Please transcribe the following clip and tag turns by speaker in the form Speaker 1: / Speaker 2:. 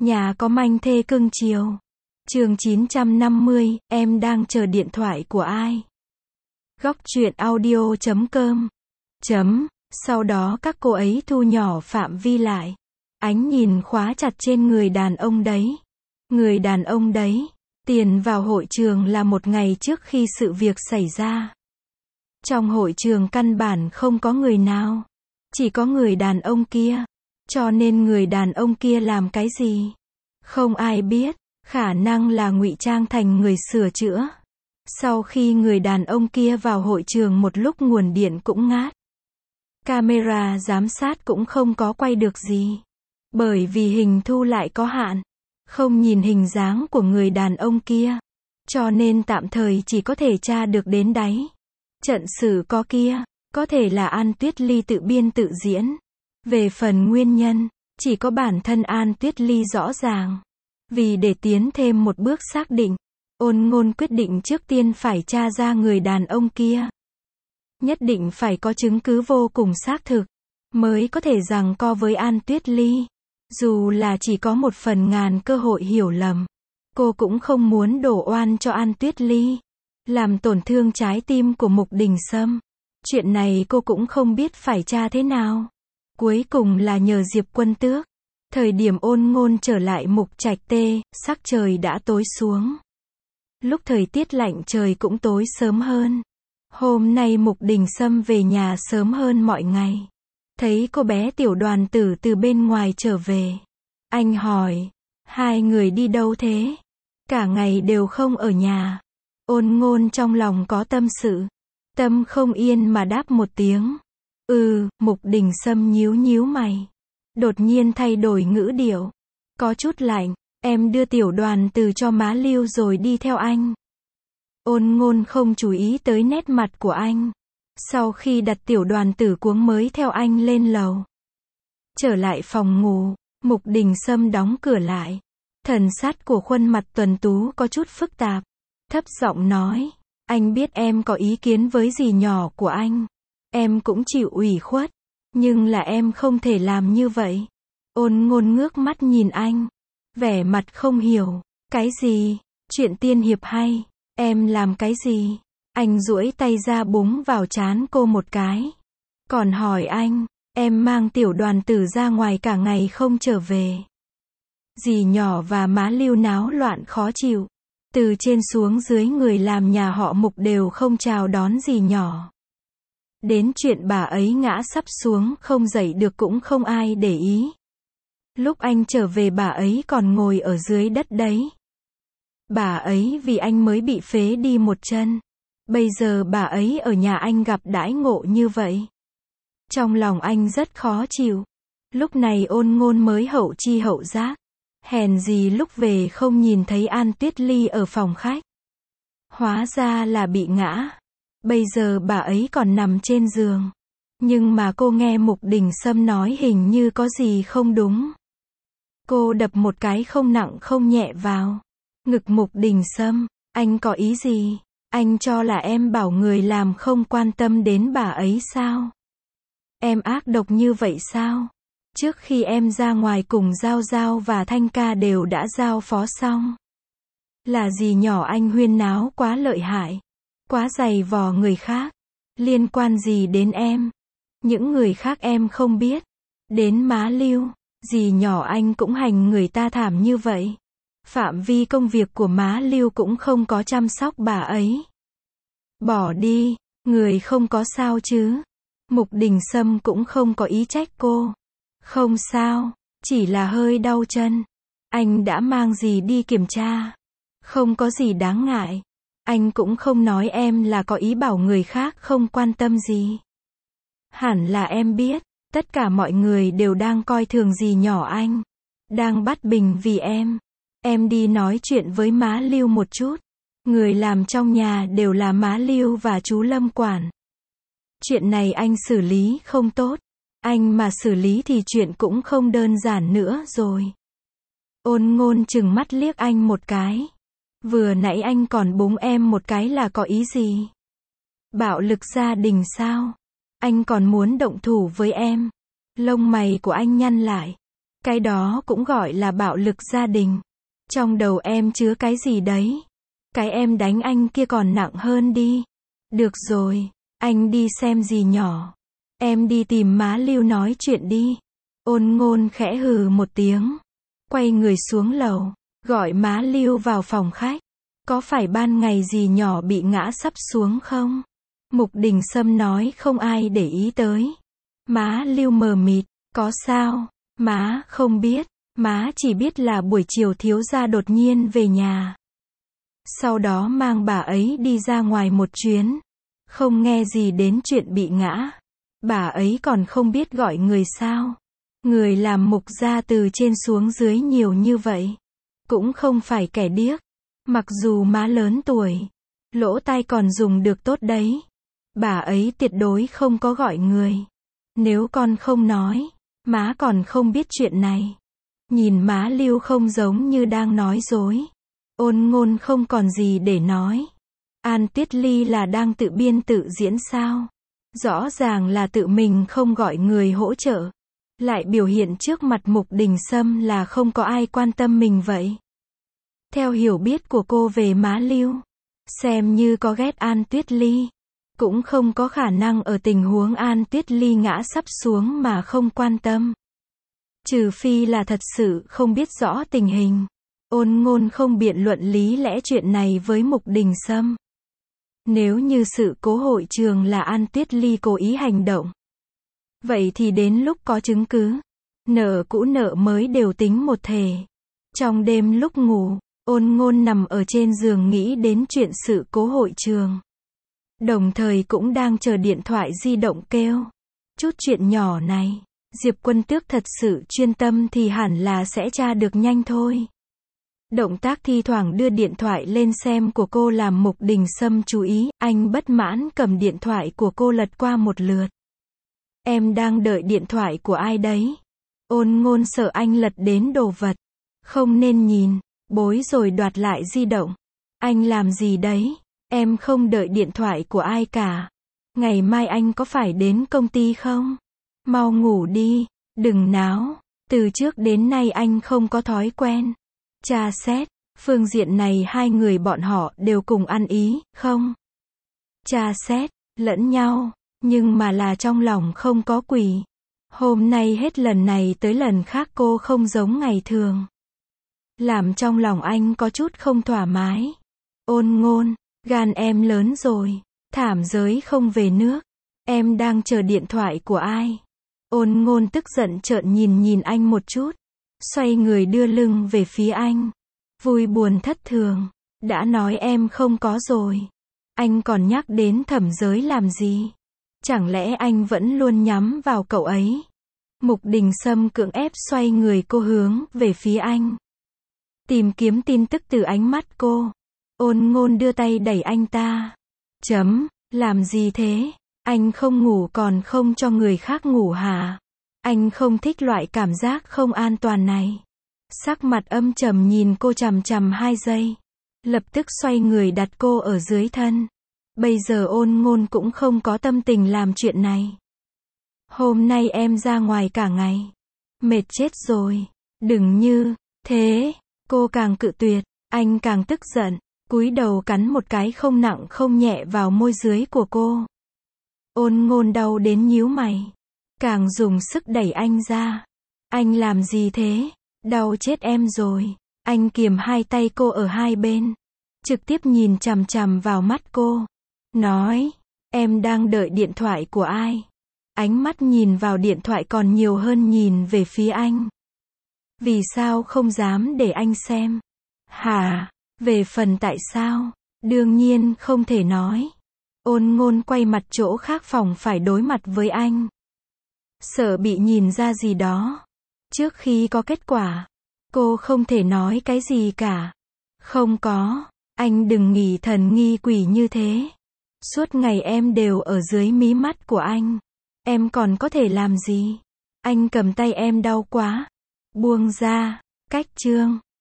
Speaker 1: Nhà có manh thê cưng chiều. Chương 950, em đang chờ điện thoại của ai? Góc truyện audio.com. Sau đó các cô ấy thu nhỏ phạm vi lại. Ánh nhìn khóa chặt trên người đàn ông đấy. Người đàn ông đấy. Tiền vào hội trường là một ngày trước khi sự việc xảy ra. Trong hội trường căn bản không có người nào. Chỉ có người đàn ông kia. Cho nên người đàn ông kia làm cái gì? Không ai biết. Khả năng là ngụy trang thành người sửa chữa. Sau khi người đàn ông kia vào hội trường một lúc nguồn điện cũng ngắt. Camera giám sát cũng không có quay được gì. Bởi vì hình thu lại có hạn. Không nhìn hình dáng của người đàn ông kia. Cho nên tạm thời chỉ có thể tra được đến đáy. Trận xử có kia. Có thể là An Tuyết Ly tự biên tự diễn. Về phần nguyên nhân, chỉ có bản thân An Tuyết Ly rõ ràng. Vì để tiến thêm một bước xác định, Ôn Ngôn quyết định trước tiên phải tra ra người đàn ông kia. Nhất định phải có chứng cứ vô cùng xác thực, mới có thể giằng co với An Tuyết Ly. Dù là chỉ có 1/1000 cơ hội hiểu lầm, cô cũng không muốn đổ oan cho An Tuyết Ly, làm tổn thương trái tim của Mục Đình Sâm. Chuyện này cô cũng không biết phải tra thế nào. Cuối cùng là nhờ Diệp Quân Tước. Thời điểm Ôn Ngôn trở lại Mục Trạch Tê, sắc trời đã tối xuống. Lúc thời tiết lạnh trời cũng tối sớm hơn. Hôm nay Mục Đình Sâm về nhà sớm hơn mọi ngày. Thấy cô bé Tiểu Đoàn Tử từ bên ngoài trở về. Anh hỏi, hai người đi đâu thế? Cả ngày đều không ở nhà. Ôn Ngôn trong lòng có tâm sự. Tâm không yên mà đáp một tiếng. Mục Đình Sâm nhíu nhíu mày. Đột nhiên thay đổi ngữ điệu. Có chút lạnh, em đưa Tiểu Đoàn Tử cho má Lưu rồi đi theo anh. Ôn Ngôn không chú ý tới nét mặt của anh. Sau khi đặt Tiểu Đoàn Tử cuống mới theo anh lên lầu. Trở lại phòng ngủ, Mục Đình Sâm đóng cửa lại. Thần sắc của khuôn mặt tuấn tú có chút phức tạp. Thấp giọng nói, anh biết em có ý kiến với dì nhỏ của anh. Em cũng chịu ủy khuất. Nhưng là em không thể làm như vậy. Ôn Ngôn ngước mắt nhìn anh. Vẻ mặt không hiểu. Cái gì? Chuyện tiên hiệp hay? Em làm cái gì? Anh duỗi tay ra búng vào trán cô một cái. Còn hỏi anh, em mang Tiểu Đoàn Tử ra ngoài cả ngày không trở về. Dì nhỏ và má Lưu náo loạn khó chịu. Từ trên xuống dưới người làm nhà họ Mục đều không chào đón dì nhỏ. Đến chuyện bà ấy ngã sắp xuống không dậy được cũng không ai để ý. Lúc anh trở về bà ấy còn ngồi ở dưới đất đấy. Bà ấy vì anh mới bị phế đi một chân. Bây giờ bà ấy ở nhà anh gặp đãi ngộ như vậy. Trong lòng anh rất khó chịu. Lúc này Ôn Ngôn mới hậu chi hậu giác. Hèn gì lúc về không nhìn thấy An Tuyết Ly ở phòng khách. Hóa ra là bị ngã. Bây giờ bà ấy còn nằm trên giường. Nhưng mà cô nghe Mục Đình Sâm nói hình như có gì không đúng. Cô đập một cái không nặng không nhẹ vào ngực Mục Đình Sâm. Anh có ý gì? Anh cho là em bảo người làm không quan tâm đến bà ấy sao? Em ác độc như vậy sao? Trước khi em ra ngoài cùng Giao Giao và Thanh Ca đều đã giao phó xong. Là gì nhỏ anh huyên náo quá lợi hại. Quá dày vò người khác. Liên quan gì đến em? Những người khác em không biết. Đến má Lưu, dì nhỏ anh cũng hành người ta thảm như vậy. Phạm vi công việc của má Lưu cũng không có chăm sóc bà ấy. Bỏ đi, người không có sao chứ? Mục Đình Sâm cũng không có ý trách cô. Không sao, chỉ là hơi đau chân. Anh đã mang dì đi kiểm tra. Không có gì đáng ngại. Anh cũng không nói em là có ý bảo người khác không quan tâm gì. Hẳn là em biết, tất cả mọi người đều đang coi thường dì nhỏ anh. Đang bắt bình vì em. Em đi nói chuyện với má Lưu một chút. Người làm trong nhà đều là má Lưu và chú Lâm quản. Chuyện này anh xử lý không tốt. Anh mà xử lý thì chuyện cũng không đơn giản nữa rồi. Ôn Ngôn chừng mắt liếc anh một cái. Vừa nãy anh còn búng em một cái là có ý gì? Bạo lực gia đình sao? Anh còn muốn động thủ với em? Lông mày của anh nhăn lại. Cái đó cũng gọi là bạo lực gia đình. Trong đầu em chứa cái gì đấy? Cái em đánh anh kia còn nặng hơn đi. Được rồi, anh đi xem gì nhỏ. Em đi tìm má Lưu nói chuyện đi. Ôn Ngôn khẽ hừ một tiếng. Quay người xuống lầu, gọi má Lưu vào phòng khách. Có phải ban ngày gì nhỏ bị ngã sắp xuống không? Mục Đình Sâm nói không ai để ý tới. Má Lưu mờ mịt, có sao? Má không biết, má chỉ biết là buổi chiều thiếu gia đột nhiên về nhà. Sau đó mang bà ấy đi ra ngoài một chuyến. Không nghe gì đến chuyện bị ngã. Bà ấy còn không biết gọi người sao. Người làm Mục gia từ trên xuống dưới nhiều như vậy. Cũng không phải kẻ điếc. Mặc dù má lớn tuổi, lỗ tai còn dùng được tốt đấy. Bà ấy tuyệt đối không có gọi người. Nếu con không nói, má còn không biết chuyện này. Nhìn má Lưu không giống như đang nói dối. Ôn Ngôn không còn gì để nói. An Tuyết Ly là đang tự biên tự diễn sao? Rõ ràng là tự mình không gọi người hỗ trợ. Lại biểu hiện trước mặt Mục Đình Sâm là không có ai quan tâm mình vậy. Theo hiểu biết của cô về má Lưu, xem như có ghét An Tuyết Ly. Cũng không có khả năng ở tình huống An Tuyết Ly ngã sắp xuống mà không quan tâm. Trừ phi là thật sự không biết rõ tình hình. Ôn Ngôn không biện luận lý lẽ chuyện này với Mục Đình Sâm. Nếu như sự cố hội trường là An Tuyết Ly cố ý hành động, vậy thì đến lúc có chứng cứ, nợ cũ nợ mới đều tính một thể. Trong đêm lúc ngủ, Ôn Ngôn nằm ở trên giường nghĩ đến chuyện sự cố hội trường. Đồng thời cũng đang chờ điện thoại di động kêu. Chút chuyện nhỏ này, Diệp Quân Tước thật sự chuyên tâm thì hẳn là sẽ tra được nhanh thôi. Động tác thi thoảng đưa điện thoại lên xem của cô làm Mục Đình Sâm chú ý, anh bất mãn cầm điện thoại của cô lật qua một lượt. Em đang đợi điện thoại của ai đấy? Ôn Ngôn sợ anh lật đến đồ vật. Không nên nhìn, bối rồi đoạt lại di động. Anh làm gì đấy? Em không đợi điện thoại của ai cả. Ngày mai anh có phải đến công ty không? Mau ngủ đi, đừng náo. Từ trước đến nay anh không có thói quen tra xét. Phương diện này hai người bọn họ đều cùng ăn ý, không? Tra xét lẫn nhau, nhưng mà là trong lòng không có quỷ. Hôm nay hết lần này tới lần khác cô không giống ngày thường. Làm trong lòng anh có chút không thoải mái. Ôn Ngôn, gan em lớn rồi, thảm giới không về nước. Em đang chờ điện thoại của ai? Ôn Ngôn tức giận trợn nhìn anh một chút. Xoay người đưa lưng về phía anh. Vui buồn thất thường. Đã nói em không có rồi. Anh còn nhắc đến Thẩm Giới làm gì? Chẳng lẽ anh vẫn luôn nhắm vào cậu ấy? Mục Đình Sâm cưỡng ép xoay người cô hướng về phía anh. Tìm kiếm tin tức từ ánh mắt cô. Ôn Ngôn đưa tay đẩy anh ta. Làm gì thế? Anh không ngủ còn không cho người khác ngủ hả? Anh không thích loại cảm giác không an toàn này. Sắc mặt âm trầm nhìn cô chằm chằm 2 giây. Lập tức xoay người đặt cô ở dưới thân. Bây giờ Ôn Ngôn cũng không có tâm tình làm chuyện này. Hôm nay em ra ngoài cả ngày. Mệt chết rồi. Đừng như thế. Cô càng cự tuyệt, anh càng tức giận. Cúi đầu cắn một cái không nặng không nhẹ vào môi dưới của cô. Ôn Ngôn đau đến nhíu mày. Càng dùng sức đẩy anh ra. Anh làm gì thế? Đau chết em rồi. Anh kiềm hai tay cô ở hai bên. Trực tiếp nhìn chằm chằm vào mắt cô. Nói, em đang đợi điện thoại của ai? Ánh mắt nhìn vào điện thoại còn nhiều hơn nhìn về phía anh. Vì sao không dám để anh xem? Hả? Về phần tại sao? Đương nhiên không thể nói. Ôn Ngôn quay mặt chỗ khác phòng phải đối mặt với anh. Sợ bị nhìn ra gì đó. Trước khi có kết quả, cô không thể nói cái gì cả. Không có, anh đừng nghỉ thần nghi quỷ như thế. Suốt ngày em đều ở dưới mí mắt của anh. Em còn có thể làm gì? Anh cầm tay em đau quá. Buông ra, cách chương.